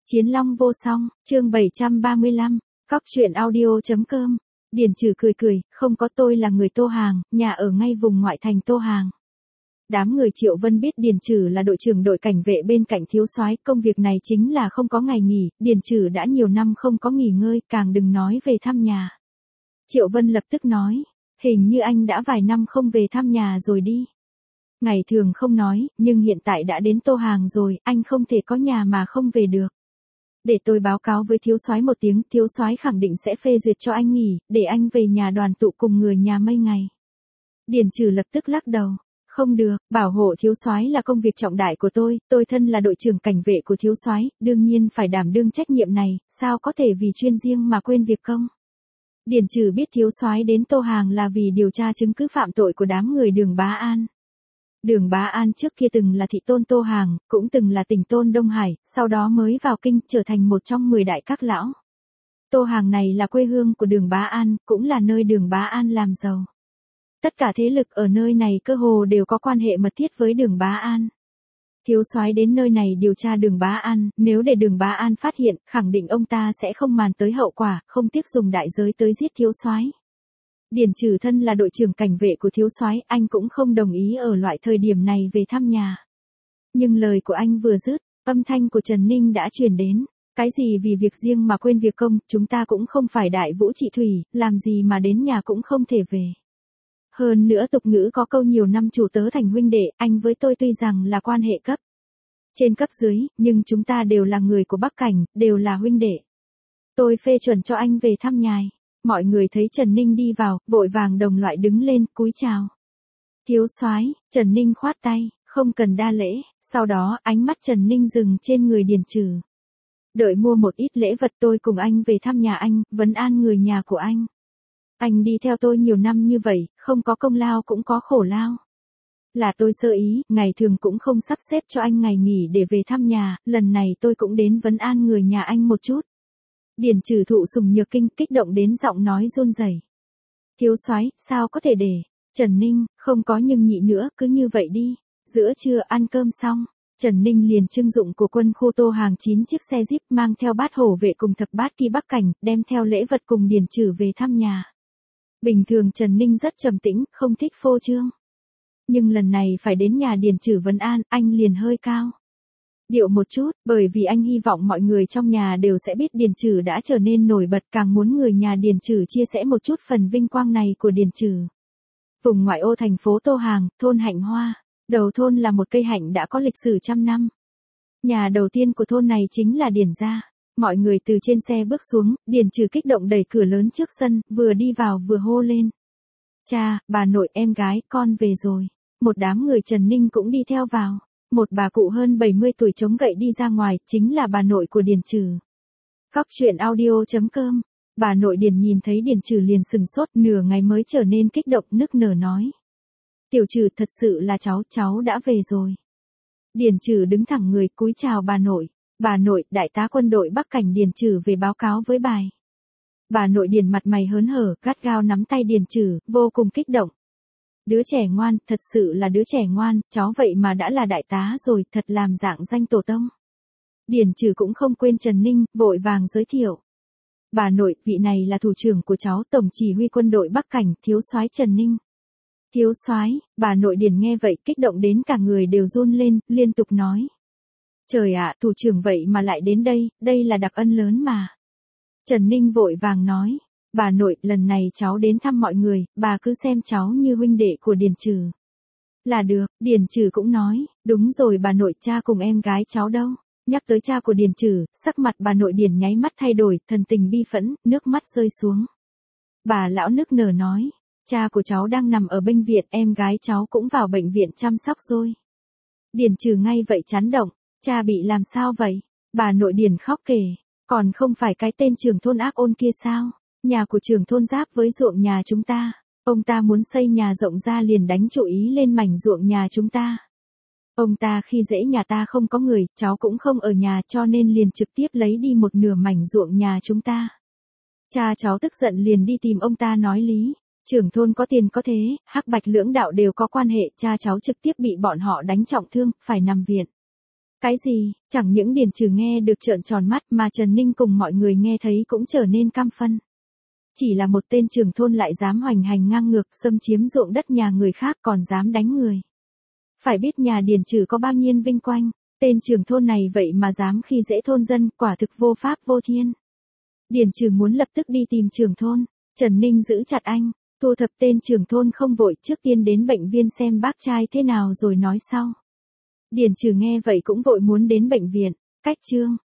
Chiến Long vô song, chương 735, cóc truyện audio.com. Điền Trừ cười cười, không có, tôi là người Tô Hàng, nhà ở ngay vùng ngoại thành Tô Hàng. Đám người Triệu Vân biết Điền Trừ là đội trưởng đội cảnh vệ bên cạnh thiếu soái, công việc này chính là không có ngày nghỉ, Điền Trừ đã nhiều năm không có nghỉ ngơi, càng đừng nói về thăm nhà. Triệu Vân lập tức nói, hình như anh đã vài năm không về thăm nhà rồi đi. Ngày thường không nói, nhưng hiện tại đã đến Tô Hàng rồi, anh không thể có nhà mà không về được. Để tôi báo cáo với thiếu soái một tiếng, thiếu soái khẳng định sẽ phê duyệt cho anh nghỉ, để anh về nhà đoàn tụ cùng người nhà mấy ngày. Điền Trừ lập tức lắc đầu, không được, bảo hộ thiếu soái là công việc trọng đại của tôi thân là đội trưởng cảnh vệ của thiếu soái, đương nhiên phải đảm đương trách nhiệm này, sao có thể vì chuyên riêng mà quên việc công. Điền Trừ biết thiếu soái đến Tô Hàng là vì điều tra chứng cứ phạm tội của đám người Đường Bá An. Đường Bá An trước kia từng là thị tôn Tô Hàng, cũng từng là tỉnh tôn Đông Hải, sau đó mới vào kinh trở thành một trong 10 đại các lão. Tô Hàng này là quê hương của Đường Bá An, cũng là nơi Đường Bá An làm giàu. Tất cả thế lực ở nơi này cơ hồ đều có quan hệ mật thiết với Đường Bá An. Thiếu soái đến nơi này điều tra Đường Bá An, nếu để Đường Bá An phát hiện, khẳng định ông ta sẽ không màng tới hậu quả, không tiếc dùng đại giới tới giết thiếu soái. Điền Trừ thân là đội trưởng cảnh vệ của thiếu soái, anh cũng không đồng ý ở loại thời điểm này về thăm nhà. Nhưng lời của anh vừa dứt, âm thanh của Trần Ninh đã truyền đến, cái gì vì việc riêng mà quên việc công, chúng ta cũng không phải đại vũ trị thủy, làm gì mà đến nhà cũng không thể về. Hơn nữa tục ngữ có câu nhiều năm chủ tớ thành huynh đệ, anh với tôi tuy rằng là quan hệ cấp trên cấp dưới, nhưng chúng ta đều là người của Bắc Cảnh, đều là huynh đệ. Tôi phê chuẩn cho anh về thăm nhà. Mọi người thấy Trần Ninh đi vào, vội vàng đồng loại đứng lên, cúi chào. Thiếu soái, Trần Ninh khoát tay, không cần đa lễ, sau đó ánh mắt Trần Ninh dừng trên người Điền Trừ. Đợi mua một ít lễ vật tôi cùng anh về thăm nhà anh, vấn an người nhà của anh. Anh đi theo tôi nhiều năm như vậy, không có công lao cũng có khổ lao. Là tôi sơ ý, ngày thường cũng không sắp xếp cho anh ngày nghỉ để về thăm nhà, lần này tôi cũng đến vấn an người nhà anh một chút. Điền Trừ thụ sùng nhược kinh, kích động đến giọng nói run rẩy. Thiếu soái, sao có thể để? Trần Ninh, không có nhưng nhị nữa, cứ như vậy đi. Giữa trưa ăn cơm xong, Trần Ninh liền trưng dụng của quân khu Tô Hàng 9 chiếc xe Jeep mang theo bát hổ vệ cùng thập bát kỳ Bắc Cảnh, đem theo lễ vật cùng Điền Trừ về thăm nhà. Bình thường Trần Ninh rất trầm tĩnh, không thích phô trương. Nhưng lần này phải đến nhà Điền Trừ vấn an, anh liền hơi cao điệu một chút, bởi vì anh hy vọng mọi người trong nhà đều sẽ biết Điền Trừ đã trở nên nổi bật, càng muốn người nhà Điền Trừ chia sẻ một chút phần vinh quang này của Điền Trừ. Vùng ngoại ô thành phố Tô Hàng, thôn Hạnh Hoa, đầu thôn là một cây hạnh đã có lịch sử trăm năm. Nhà đầu tiên của thôn này chính là Điền gia. Mọi người từ trên xe bước xuống, Điền Trừ kích động đẩy cửa lớn trước sân, vừa đi vào vừa hô lên. Cha, bà nội, em gái, con về rồi. Một đám người Trần Ninh cũng đi theo vào. Một bà cụ hơn 70 tuổi chống gậy đi ra ngoài, chính là bà nội của Điền Trừ. Cóc truyện audio.com. Bà nội Điền nhìn thấy Điền Trừ liền sừng sốt, nửa ngày mới trở nên kích động, nức nở nói. Tiểu Trừ, thật sự là cháu đã về rồi. Điền Trừ đứng thẳng người, cúi chào bà nội. Bà nội, đại tá quân đội Bắc Cảnh Điền Trừ về báo cáo với bài. Bà nội Điền mặt mày hớn hở, gắt gao nắm tay Điền Trừ, vô cùng kích động. Đứa trẻ ngoan, thật sự là đứa trẻ ngoan, cháu vậy mà đã là đại tá rồi, thật làm dạng danh tổ tông. Điền Trừ cũng không quên Trần Ninh, vội vàng giới thiệu. Bà nội, vị này là thủ trưởng của cháu, tổng chỉ huy quân đội Bắc Cảnh, thiếu soái Trần Ninh. Thiếu soái, bà nội Điền nghe vậy kích động đến cả người đều run lên, liên tục nói. Trời ạ, thủ trưởng vậy mà lại đến đây là đặc ân lớn mà. Trần Ninh vội vàng nói. Bà nội, lần này cháu đến thăm mọi người, bà cứ xem cháu như huynh đệ của Điền Trừ. Là được, Điền Trừ cũng nói, đúng rồi bà nội, cha cùng em gái cháu đâu. Nhắc tới cha của Điền Trừ, sắc mặt bà nội Điền nháy mắt thay đổi, thần tình bi phẫn, nước mắt rơi xuống. Bà lão nức nở nói, cha của cháu đang nằm ở bệnh viện, em gái cháu cũng vào bệnh viện chăm sóc rồi. Điền Trừ ngay vậy chán động, cha bị làm sao vậy? Bà nội Điền khóc kể, còn không phải cái tên trưởng thôn ác ôn kia sao? Nhà của trưởng thôn giáp với ruộng nhà chúng ta, ông ta muốn xây nhà rộng ra liền đánh chủ ý lên mảnh ruộng nhà chúng ta. Ông ta khi dễ nhà ta không có người, cháu cũng không ở nhà cho nên liền trực tiếp lấy đi một nửa mảnh ruộng nhà chúng ta. Cha cháu tức giận liền đi tìm ông ta nói lý, trưởng thôn có tiền có thế, hắc bạch lưỡng đạo đều có quan hệ, cha cháu trực tiếp bị bọn họ đánh trọng thương, phải nằm viện. Cái gì, chẳng những Điền Trừ nghe được trợn tròn mắt mà Trần Ninh cùng mọi người nghe thấy cũng trở nên căm phân. Chỉ là một tên trưởng thôn lại dám hoành hành ngang ngược xâm chiếm ruộng đất nhà người khác còn dám đánh người. Phải biết nhà Điền Trừ có bao nhiêu vinh quang, tên trưởng thôn này vậy mà dám khi dễ thôn dân, quả thực vô pháp vô thiên. Điền Trừ muốn lập tức đi tìm trưởng thôn, Trần Ninh giữ chặt anh, thu thập tên trưởng thôn không vội, trước tiên đến bệnh viện xem bác trai thế nào rồi nói sau. Điền Trừ nghe vậy cũng vội muốn đến bệnh viện, cách chương